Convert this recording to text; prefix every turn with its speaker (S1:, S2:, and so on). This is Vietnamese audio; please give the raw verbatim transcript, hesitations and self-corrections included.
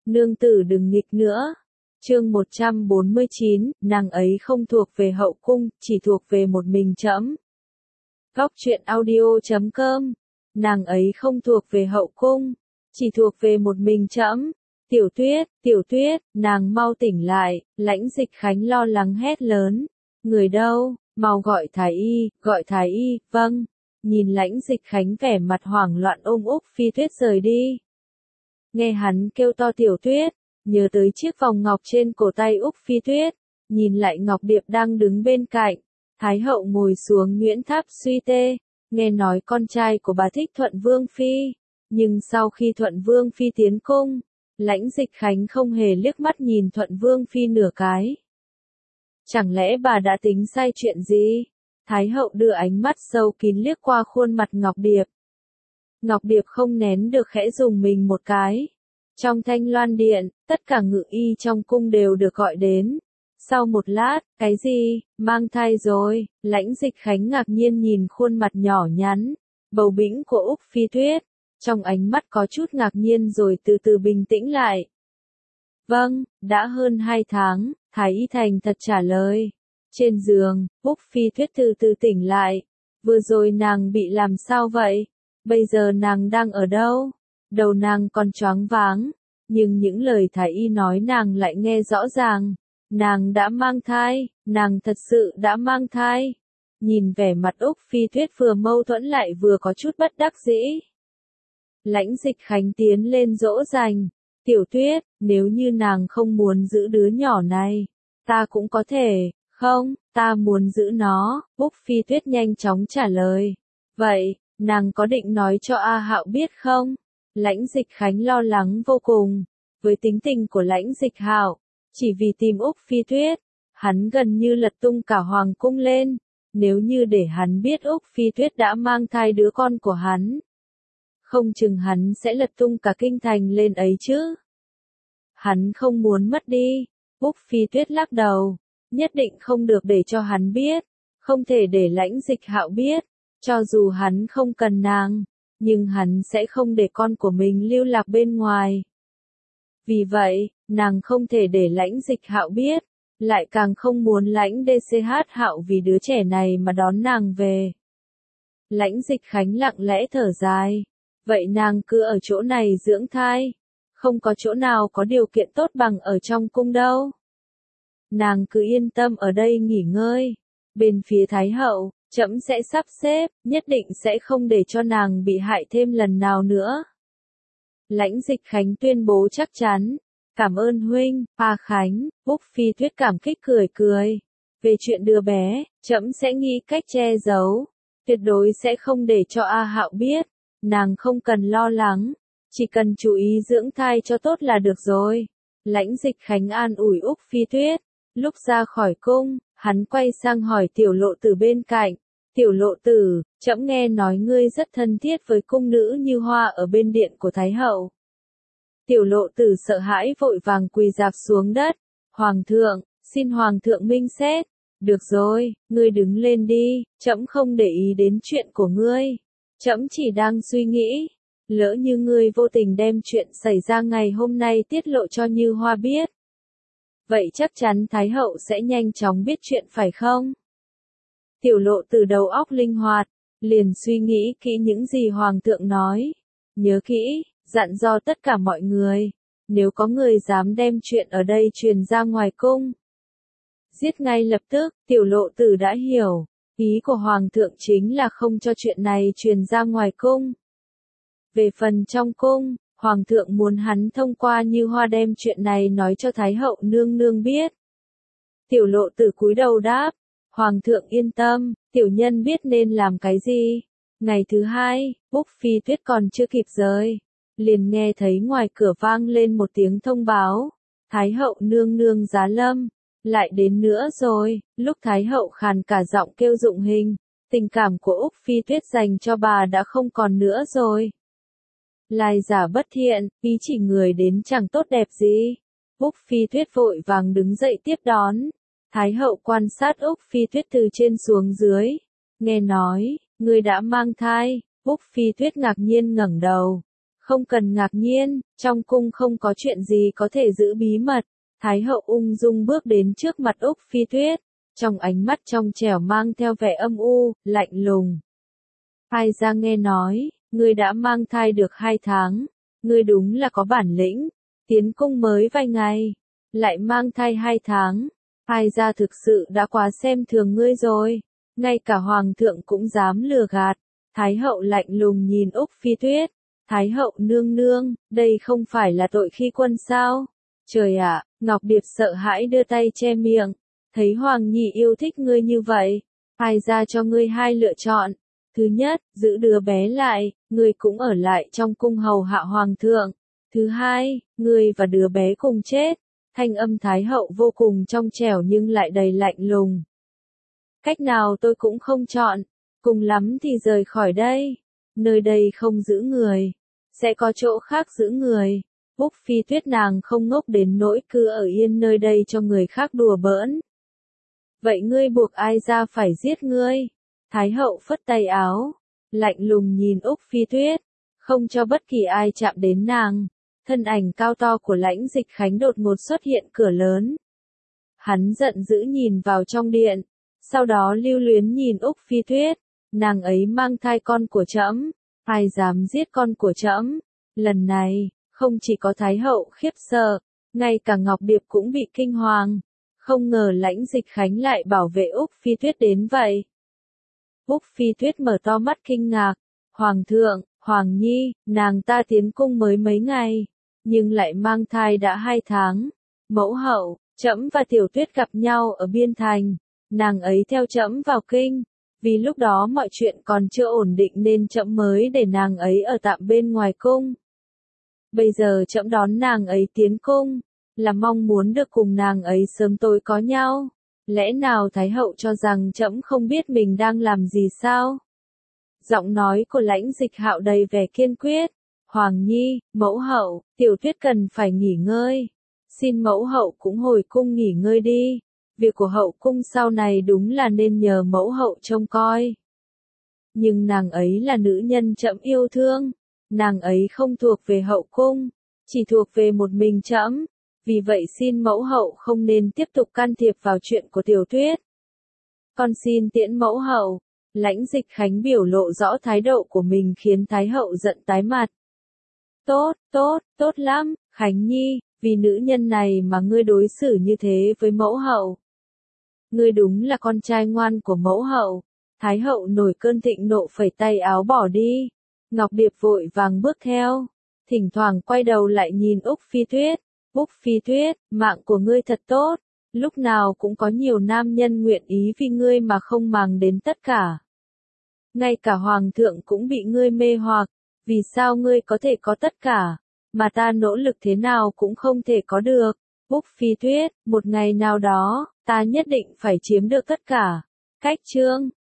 S1: nương tử đừng nghịch nữa. Chương một trăm bốn mươi chín, nàng ấy không thuộc về hậu cung, chỉ thuộc về một mình trẫm. Góc truyện audio chấm com. Nàng ấy không thuộc về hậu cung, chỉ thuộc về một mình trẫm. Tiểu Tuyết, Tiểu Tuyết, nàng mau tỉnh lại, Lãnh Dịch Khánh lo lắng hét lớn. Người đâu, mau gọi thái y, gọi thái y, vâng. Nhìn Lãnh Dịch Khánh vẻ mặt hoảng loạn ôm Úc Phi Tuyết rời đi. Nghe hắn kêu to Tiểu Tuyết, nhớ tới chiếc vòng ngọc trên cổ tay Úc Phi Tuyết, nhìn lại Ngọc Điệp đang đứng bên cạnh. Thái hậu ngồi xuống nhuyễn tháp suy tê, nghe nói con trai của bà thích Thuận Vương Phi, nhưng sau khi Thuận Vương Phi tiến cung, Lãnh Dịch Khánh không hề liếc mắt nhìn Thuận Vương Phi nửa cái. Chẳng lẽ bà đã tính sai chuyện gì? Thái hậu đưa ánh mắt sâu kín liếc qua khuôn mặt Ngọc Điệp. Ngọc Điệp không nén được khẽ dùng mình một cái. Trong Thanh Loan Điện, tất cả ngự y trong cung đều được gọi đến. Sau một lát, cái gì, mang thai rồi, Lãnh Dịch Khánh ngạc nhiên nhìn khuôn mặt nhỏ nhắn, bầu bĩnh của Úc Phi Tuyết, trong ánh mắt có chút ngạc nhiên rồi từ từ bình tĩnh lại. Vâng, đã hơn hai tháng, Thái y thành thật trả lời. Trên giường, Úc Phi Tuyết từ từ tỉnh lại, vừa rồi nàng bị làm sao vậy? Bây giờ nàng đang ở đâu? Đầu nàng còn choáng váng, nhưng những lời thái y nói nàng lại nghe rõ ràng. Nàng đã mang thai, nàng thật sự đã mang thai. Nhìn vẻ mặt Úc Phi Tuyết vừa mâu thuẫn lại vừa có chút bất đắc dĩ. Lãnh Dịch Khánh tiến lên dỗ dành. Tiểu Tuyết, nếu như nàng không muốn giữ đứa nhỏ này, ta cũng có thể, không, ta muốn giữ nó, Úc Phi Tuyết nhanh chóng trả lời. Vậy, nàng có định nói cho A Hạo biết không? Lãnh Dịch Khánh lo lắng vô cùng, với tính tình của Lãnh Dịch Hạo, chỉ vì tìm Úc Phi Tuyết, hắn gần như lật tung cả hoàng cung lên, nếu như để hắn biết Úc Phi Tuyết đã mang thai đứa con của hắn, không chừng hắn sẽ lật tung cả kinh thành lên ấy chứ. Hắn không muốn mất đi, Úc Phi Tuyết lắc đầu, nhất định không được để cho hắn biết, không thể để Lãnh Dịch Hạo biết, cho dù hắn không cần nàng, nhưng hắn sẽ không để con của mình lưu lạc bên ngoài. Vì vậy, nàng không thể để Lãnh Dịch Hạo biết, lại càng không muốn Lãnh đê xê hát Hạo vì đứa trẻ này mà đón nàng về. Lãnh Dịch Khánh lặng lẽ thở dài, vậy nàng cứ ở chỗ này dưỡng thai, không có chỗ nào có điều kiện tốt bằng ở trong cung đâu. Nàng cứ yên tâm ở đây nghỉ ngơi, bên phía Thái hậu, trẫm sẽ sắp xếp, nhất định sẽ không để cho nàng bị hại thêm lần nào nữa. Lãnh Dịch Khánh tuyên bố chắc chắn. Cảm ơn huynh, A Khánh. Úc Phi Tuyết cảm kích cười cười. Về chuyện đứa bé, trẫm sẽ nghĩ cách che giấu, tuyệt đối sẽ không để cho A Hạo biết. Nàng không cần lo lắng, chỉ cần chú ý dưỡng thai cho tốt là được rồi. Lãnh Dịch Khánh an ủi Úc Phi Tuyết. Lúc ra khỏi cung, hắn quay sang hỏi Tiểu Lộ Tử bên cạnh. Tiểu Lộ Tử, trẫm nghe nói ngươi rất thân thiết với cung nữ Như Hoa ở bên điện của Thái hậu. Tiểu Lộ Tử sợ hãi vội vàng quỳ rạp xuống đất. Hoàng thượng, xin Hoàng thượng minh xét. Được rồi, ngươi đứng lên đi, trẫm không để ý đến chuyện của ngươi. Trẫm chỉ đang suy nghĩ, lỡ như ngươi vô tình đem chuyện xảy ra ngày hôm nay tiết lộ cho Như Hoa biết. Vậy chắc chắn Thái hậu sẽ nhanh chóng biết chuyện phải không? Tiểu Lộ Tử đầu óc linh hoạt, liền suy nghĩ kỹ những gì Hoàng thượng nói. Nhớ kỹ, dặn dò tất cả mọi người, nếu có người dám đem chuyện ở đây truyền ra ngoài cung, giết ngay lập tức. Tiểu Lộ Tử đã hiểu, ý của Hoàng thượng chính là không cho chuyện này truyền ra ngoài cung. Về phần trong cung, Hoàng thượng muốn hắn thông qua Như Hoa đem chuyện này nói cho Thái hậu nương nương biết. Tiểu Lộ Tử cúi đầu đáp, Hoàng thượng yên tâm, tiểu nhân biết nên làm cái gì. Ngày thứ hai, Úc Phi Tuyết còn chưa kịp rời, liền nghe thấy ngoài cửa vang lên một tiếng thông báo. Thái hậu nương nương giá lâm, lại đến nữa rồi. Lúc Thái hậu khàn cả giọng kêu Dụng Hình, tình cảm của Úc Phi Tuyết dành cho bà đã không còn nữa rồi. Lai giả bất thiện, ý chỉ người đến chẳng tốt đẹp gì. Úc Phi Tuyết vội vàng đứng dậy tiếp đón. Thái hậu quan sát Úc Phi Tuyết từ trên xuống dưới. Nghe nói, ngươi đã mang thai. Úc Phi Tuyết ngạc nhiên ngẩng đầu. Không cần ngạc nhiên, trong cung không có chuyện gì có thể giữ bí mật. Thái hậu ung dung bước đến trước mặt Úc Phi Tuyết, trong ánh mắt trong trẻo mang theo vẻ âm u, lạnh lùng. Ai ra nghe nói, ngươi đã mang thai được hai tháng, ngươi đúng là có bản lĩnh, tiến cung mới vài ngày, lại mang thai hai tháng. Ai ra thực sự đã quá xem thường ngươi rồi, ngay cả hoàng thượng cũng dám lừa gạt. Thái hậu lạnh lùng nhìn Úc Phi Tuyết, Thái hậu nương nương, đây không phải là tội khi quân sao? Trời ạ, Ngọc Điệp sợ hãi đưa tay che miệng, thấy Hoàng Nhi yêu thích ngươi như vậy, ai ra cho ngươi hai lựa chọn. Thứ nhất, giữ đứa bé lại, ngươi cũng ở lại trong cung hầu hạ hoàng thượng. Thứ hai, ngươi và đứa bé cùng chết. Thanh âm Thái hậu vô cùng trong trẻo nhưng lại đầy lạnh lùng. Cách nào tôi cũng không chọn, cùng lắm thì rời khỏi đây. Nơi đây không giữ người, sẽ có chỗ khác giữ người. Úc Phi Tuyết nàng không ngốc đến nỗi cứ ở yên nơi đây cho người khác đùa bỡn. Vậy ngươi buộc ai ra phải giết ngươi? Thái hậu phất tay áo, lạnh lùng nhìn Úc Phi Tuyết, không cho bất kỳ ai chạm đến nàng. Thân ảnh cao to của Lãnh Dịch Khánh đột ngột xuất hiện cửa lớn. Hắn giận dữ nhìn vào trong điện, sau đó lưu luyến nhìn Úc Phi Tuyết, nàng ấy mang thai con của trẫm, ai dám giết con của trẫm? Lần này, không chỉ có Thái hậu khiếp sợ, ngay cả Ngọc Điệp cũng bị kinh hoàng. Không ngờ Lãnh Dịch Khánh lại bảo vệ Úc Phi Tuyết đến vậy. Úc Phi Tuyết mở to mắt kinh ngạc, Hoàng thượng, Hoàng Nhi, nàng ta tiến cung mới mấy ngày, nhưng lại mang thai đã hai tháng. Mẫu hậu, trẫm và Tiểu Tuyết gặp nhau ở Biên Thành, nàng ấy theo trẫm vào kinh, vì lúc đó mọi chuyện còn chưa ổn định nên trẫm mới để nàng ấy ở tạm bên ngoài cung. Bây giờ trẫm đón nàng ấy tiến cung, là mong muốn được cùng nàng ấy sớm tối có nhau. Lẽ nào Thái hậu cho rằng trẫm không biết mình đang làm gì sao? Giọng nói của Lãnh Dịch Hạo đầy vẻ kiên quyết. Hoàng Nhi, mẫu hậu, Tiểu Tuyết cần phải nghỉ ngơi. Xin mẫu hậu cũng hồi cung nghỉ ngơi đi. Việc của hậu cung sau này đúng là nên nhờ mẫu hậu trông coi. Nhưng nàng ấy là nữ nhân trẫm yêu thương. Nàng ấy không thuộc về hậu cung, chỉ thuộc về một mình trẫm. Vì vậy xin mẫu hậu không nên tiếp tục can thiệp vào chuyện của Tiểu Tuyết. Con xin tiễn mẫu hậu. Lãnh Dịch Khánh biểu lộ rõ thái độ của mình khiến Thái hậu giận tái mặt. Tốt, tốt, tốt lắm, Khánh Nhi, vì nữ nhân này mà ngươi đối xử như thế với mẫu hậu. Ngươi đúng là con trai ngoan của mẫu hậu. Thái hậu nổi cơn thịnh nộ phẩy tay áo bỏ đi. Ngọc Điệp vội vàng bước theo, thỉnh thoảng quay đầu lại nhìn Úc Phi Tuyết. Úc Phi Tuyết, mạng của ngươi thật tốt, lúc nào cũng có nhiều nam nhân nguyện ý vì ngươi mà không màng đến tất cả. Ngay cả hoàng thượng cũng bị ngươi mê hoặc, vì sao ngươi có thể có tất cả, mà ta nỗ lực thế nào cũng không thể có được. Úc Phi Tuyết, một ngày nào đó, ta nhất định phải chiếm được tất cả. Cách chương